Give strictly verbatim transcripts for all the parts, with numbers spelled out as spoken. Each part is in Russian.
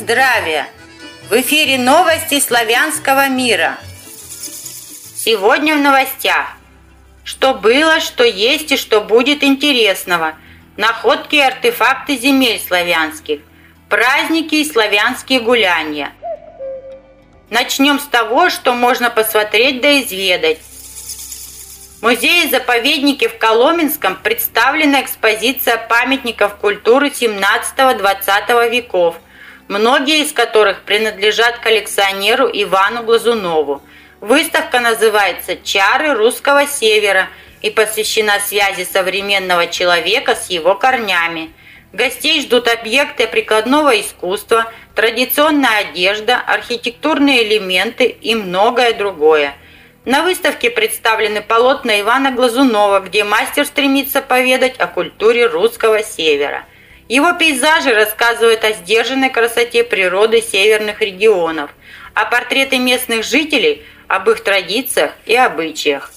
Здравия! В эфире новости славянского мира. Сегодня в новостях. Что было, что есть и что будет интересного. Находки и артефакты земель славянских. Праздники и славянские гуляния. Начнем с того, что можно посмотреть да изведать. В музее-заповеднике в Коломенском представлена экспозиция памятников культуры семнадцатого-двадцатого веков, многие из которых принадлежат коллекционеру Ивану Глазунову. Выставка называется «Чары русского севера» и посвящена связи современного человека с его корнями. Гостей ждут объекты прикладного искусства, традиционная одежда, архитектурные элементы и многое другое. На выставке представлены полотна Ивана Глазунова, где мастер стремится поведать о культуре русского севера. Его пейзажи рассказывают о сдержанной красоте природы северных регионов, а портреты местных жителей – об их традициях и обычаях.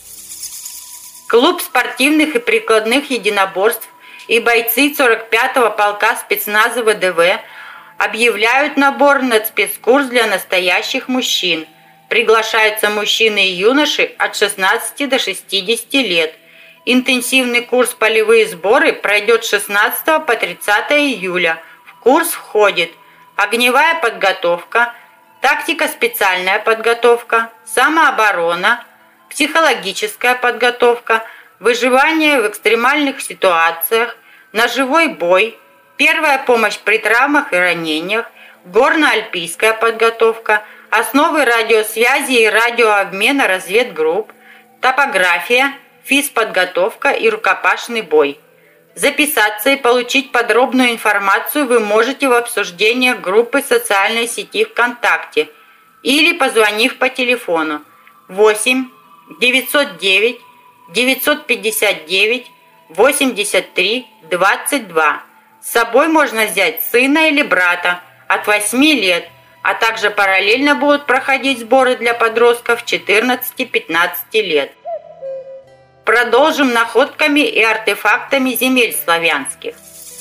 Клуб спортивных и прикладных единоборств и бойцы сорок пятого полка спецназа ВДВ объявляют набор на спецкурс для настоящих мужчин. Приглашаются мужчины и юноши от шестнадцати до шестидесяти лет. Интенсивный курс «Полевые сборы» пройдет с шестнадцатого по тридцатое июля. В курс входит огневая подготовка, тактико-специальная подготовка, самооборона, психологическая подготовка, выживание в экстремальных ситуациях, ножевой бой, первая помощь при травмах и ранениях, горно-альпийская подготовка, основы радиосвязи и радиообмена разведгрупп, топография, физподготовка и рукопашный бой. Записаться и получить подробную информацию вы можете в обсуждениях группы социальной сети ВКонтакте или позвонив по телефону восемь девятьсот девять девятьсот пятьдесят девять восемьдесят три двадцать два. С собой можно взять сына или брата от восьми лет, а также параллельно будут проходить сборы для подростков четырнадцати-пятнадцати лет. Продолжим находками и артефактами земель славянских.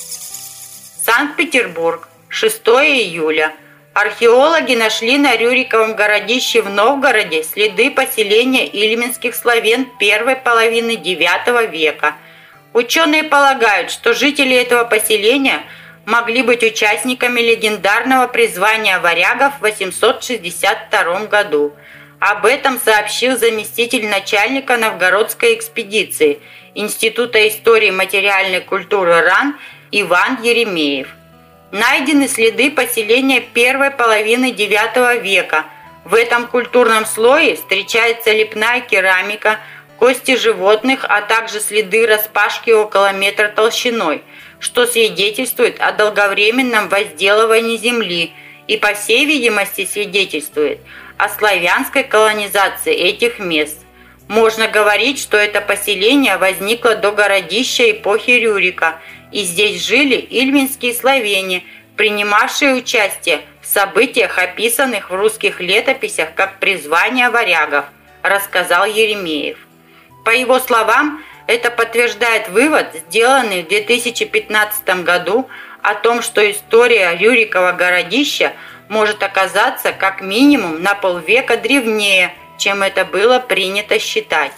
Санкт-Петербург, шестое июля. Археологи нашли на Рюриковом городище в Новгороде следы поселения ильменских славян первой половины девятого века. Ученые полагают, что жители этого поселения могли быть участниками легендарного призвания варягов в восемьсот шестьдесят втором году. Об этом сообщил заместитель начальника новгородской экспедиции Института истории и материальной культуры РАН Иван Еремеев. Найдены следы поселения первой половины девятого века. В этом культурном слое встречается лепная керамика, кости животных, а также следы распашки около метра толщиной, что свидетельствует о долговременном возделывании земли и, по всей видимости, свидетельствует о славянской колонизации этих мест. Можно говорить, что это поселение возникло до городища эпохи Рюрика, и здесь жили ильменские славяне, принимавшие участие в событиях, описанных в русских летописях как призвание варягов, рассказал Еремеев. По его словам, это подтверждает вывод, сделанный в две тысячи пятнадцатом году, о том, что история Рюрикова городища может оказаться как минимум на полвека древнее, чем это было принято считать.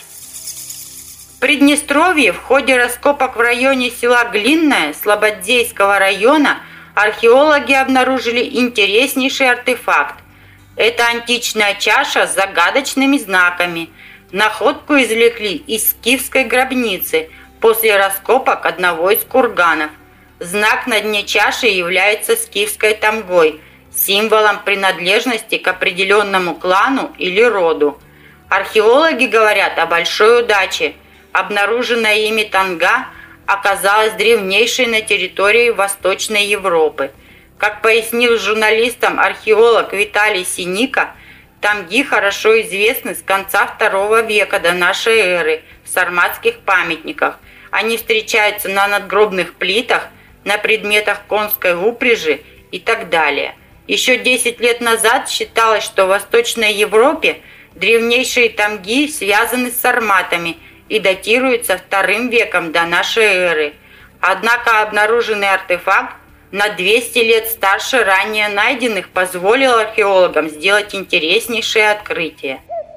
В Приднестровье в ходе раскопок в районе села Глинное Слободейского района археологи обнаружили интереснейший артефакт. Это античная чаша с загадочными знаками. Находку извлекли из скифской гробницы после раскопок одного из курганов. Знак на дне чаши является скифской тамгой, символом принадлежности к определенному клану или роду. Археологи говорят о большой удаче. Обнаруженная ими танга оказалась древнейшей на территории Восточной Европы. Как пояснил журналистам археолог Виталий Синика, тамги хорошо известны с конца второго века до нашей эры в сарматских памятниках. Они встречаются на надгробных плитах, на предметах конской упряжи и так далее. Еще десять лет назад считалось, что в Восточной Европе древнейшие тамги связаны с сарматами и датируются вторым веком до нашей эры. Однако обнаруженный артефакт на двести лет старше ранее найденных, позволил археологам сделать интереснейшие открытия.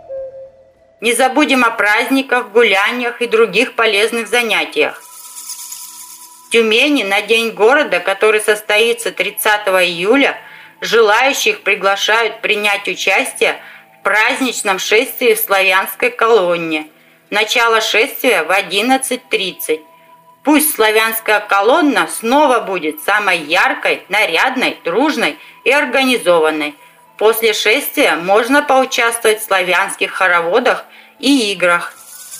Не забудем о праздниках, гуляниях и других полезных занятиях. В Тюмени на День города, который состоится тридцатого июля, желающих приглашают принять участие в праздничном шествии в славянской колонне. Начало шествия в одиннадцать тридцать. Пусть славянская колонна снова будет самой яркой, нарядной, дружной и организованной. После шествия можно поучаствовать в славянских хороводах и играх.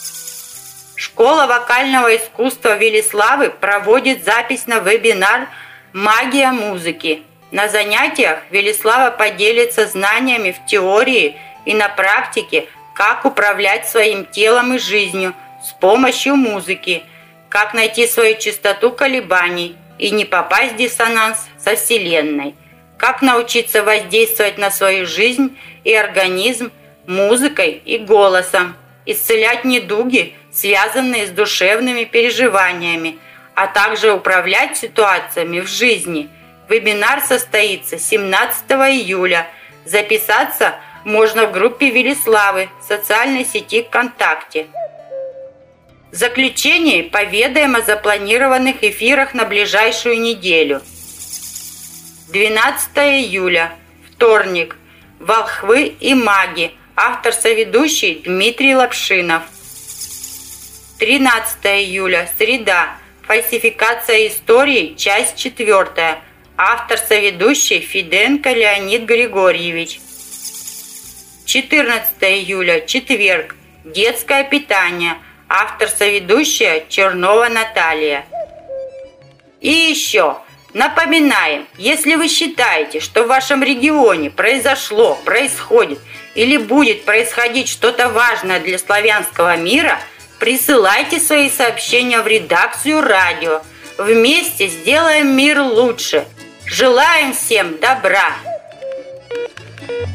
Школа вокального искусства Велиславы проводит запись на вебинар «Магия музыки». На занятиях Велислава поделится знаниями в теории и на практике, как управлять своим телом и жизнью с помощью музыки, как найти свою частоту колебаний и не попасть в диссонанс со Вселенной, как научиться воздействовать на свою жизнь и организм музыкой и голосом, исцелять недуги, связанные с душевными переживаниями, а также управлять ситуациями в жизни. Вебинар состоится семнадцатого июля. Записаться можно в группе Велиславы в социальной сети ВКонтакте. В заключение поведаем о запланированных эфирах на ближайшую неделю. двенадцатого июля, вторник. Волхвы и маги. Автор-соведущий Дмитрий Лапшинов. тринадцатого июля, среда. Фальсификация истории, часть четвертая. Автор-соведущий Фиденко Леонид Григорьевич. четырнадцатого июля, четверг. Детское питание. Автор-соведущая Чернова Наталья. И еще напоминаем, если вы считаете, что в вашем регионе произошло, происходит или будет происходить что-то важное для славянского мира, присылайте свои сообщения в редакцию радио. Вместе сделаем мир лучше. Желаем всем добра!